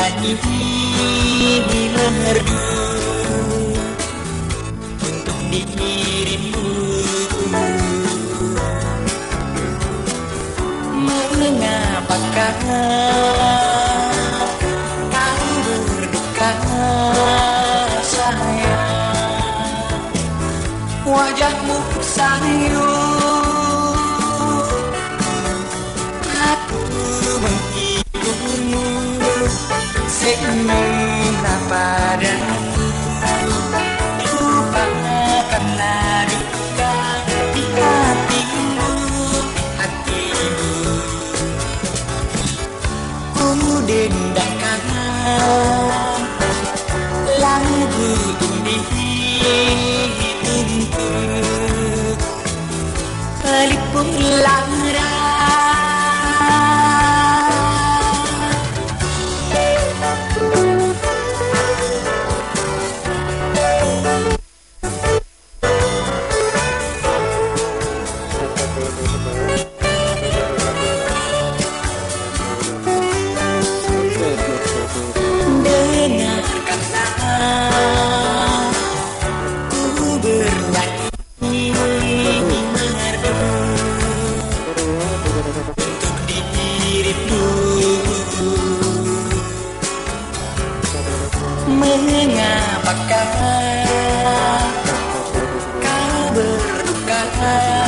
bernyanyi merdu untuk dirimu. Mengapakah kau berduka sayang? Wajahmu sayu, aku menghiburmu semena padamu. Lupakanlah duka di hatimu, ku dendangkan lagu ini untuk pelipur lara. Mengapakah kau berduka?